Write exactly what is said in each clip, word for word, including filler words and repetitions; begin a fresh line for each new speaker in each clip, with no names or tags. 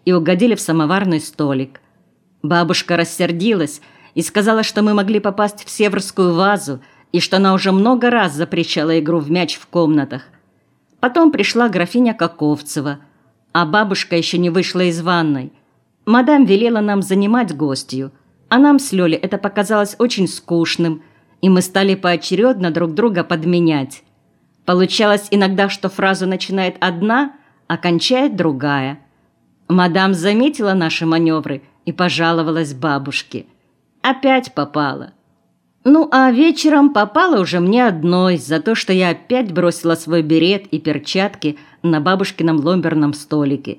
и угодили в самоварный столик. Бабушка рассердилась и сказала, что мы могли попасть в северскую вазу и что она уже много раз запрещала игру в мяч в комнатах. Потом пришла графиня Каковцева, а бабушка еще не вышла из ванной. Мадам велела нам занимать гостью, а нам с Лёлей это показалось очень скучным, и мы стали поочередно друг друга подменять. Получалось иногда, что фразу начинает одна, а кончает другая. Мадам заметила наши маневры и пожаловалась бабушке. Опять попала. Ну, а вечером попала уже мне одной за то, что я опять бросила свой берет и перчатки на бабушкином ломберном столике.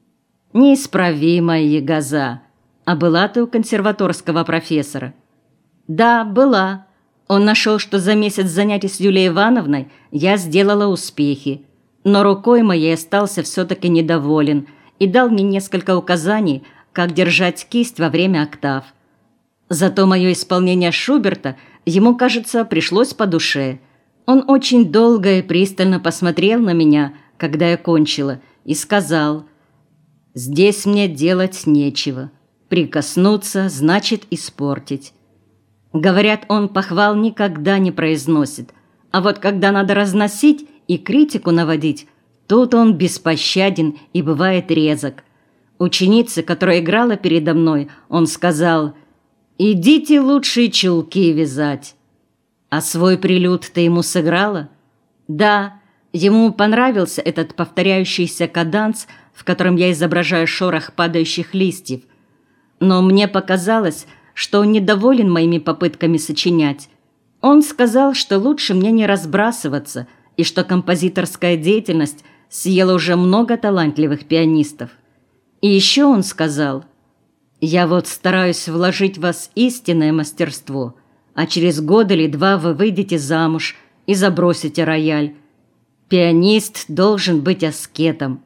Неисправимая ягоза. А была ты у консерваторского профессора? Да, была. Он нашел, что за месяц занятий с Юлией Ивановной я сделала успехи. Но рукой моей остался все-таки недоволен и дал мне несколько указаний, как держать кисть во время октав. Зато мое исполнение Шуберта ему, кажется, пришлось по душе. Он очень долго и пристально посмотрел на меня, когда я кончила, и сказал: «Здесь мне делать нечего. Прикоснуться значит испортить». Говорят, он похвал никогда не произносит, а вот когда надо разносить и критику наводить, тут он беспощаден и бывает резок. Ученице, которая играла передо мной, он сказал: «Идите лучшие чулки вязать». А свой прелюд ты ему сыграла? Да, ему понравился этот повторяющийся каданс, в котором я изображаю шорох падающих листьев. Но мне показалось, что он недоволен моими попытками сочинять. Он сказал, что лучше мне не разбрасываться, и что композиторская деятельность съела уже много талантливых пианистов. И еще он сказал: «Я вот стараюсь вложить в вас истинное мастерство, а через год или два вы выйдете замуж и забросите рояль. Пианист должен быть аскетом».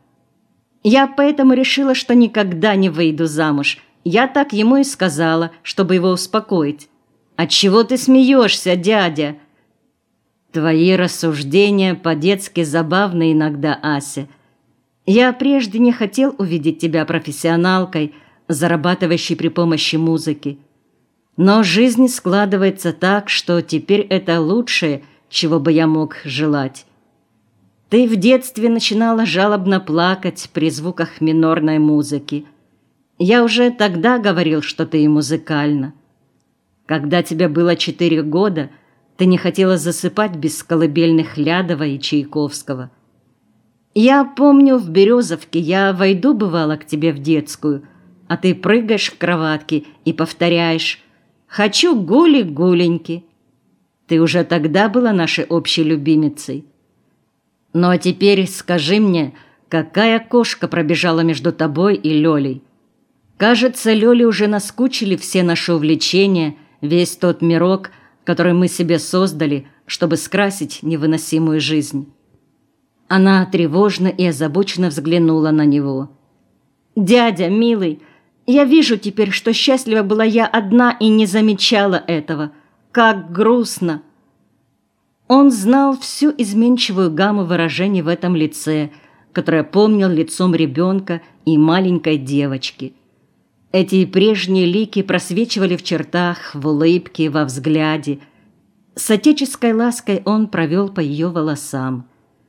Я поэтому решила, что никогда не выйду замуж. Я так ему и сказала, чтобы его успокоить. «Отчего ты смеешься, дядя?» «Твои рассуждения по-детски забавны иногда, Ася. Я прежде не хотел увидеть тебя профессионалкой, зарабатывающей при помощи музыки. Но жизнь складывается так, что теперь это лучшее, чего бы я мог желать. Ты в детстве начинала жалобно плакать при звуках минорной музыки. Я уже тогда говорил, что ты и музыкальна. Когда тебе было четыре года, ты не хотела засыпать без колыбельных Лядова и Чайковского. Я помню, в Березовке я войду, бывало, к тебе в детскую, а ты прыгаешь в кроватке и повторяешь: «Хочу гули-гуленьки». Ты уже тогда была нашей общей любимицей. Ну а теперь скажи мне, какая кошка пробежала между тобой и Лёлей? Кажется, Лёле уже наскучили все наши увлечения, весь тот мирок, который мы себе создали, чтобы скрасить невыносимую жизнь. Она тревожно и озабоченно взглянула на него. «Дядя, милый, я вижу теперь, что счастлива была я одна и не замечала этого. Как грустно!» Он знал всю изменчивую гамму выражений в этом лице, которое помнил лицом ребенка и маленькой девочки. Эти прежние лики просвечивали в чертах, в улыбке, во взгляде. С отеческой лаской он провел по ее волосам.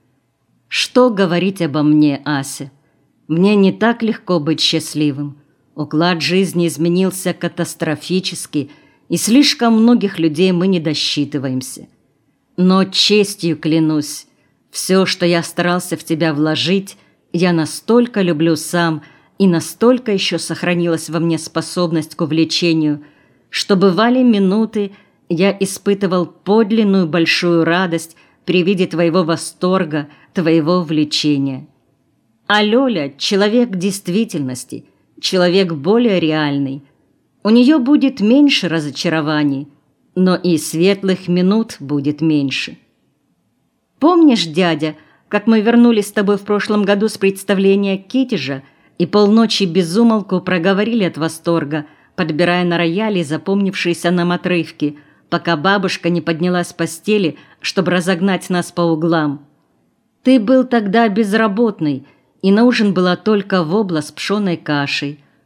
«Что говорить обо мне, Ася? Мне не так легко быть счастливым. Уклад жизни изменился катастрофически, и слишком многих людей мы не досчитываемся. Но честью клянусь, все, что я старался в тебя вложить, я настолько люблю сам, и настолько еще сохранилась во мне способность к увлечению, что бывали минуты, я испытывал подлинную большую радость при виде твоего восторга, твоего влечения. А Лёля — человек действительности, человек более реальный. У нее будет меньше разочарований, но и светлых минут будет меньше. Помнишь, дядя, как мы вернулись с тобой в прошлом году с представления Китежа и полночи без умолку проговорили от восторга, подбирая на рояле запомнившиеся нам отрывки, пока бабушка не поднялась с постели, чтобы разогнать нас по углам? Ты был тогда безработный, И на ужин была только вобла с пшеной кашей,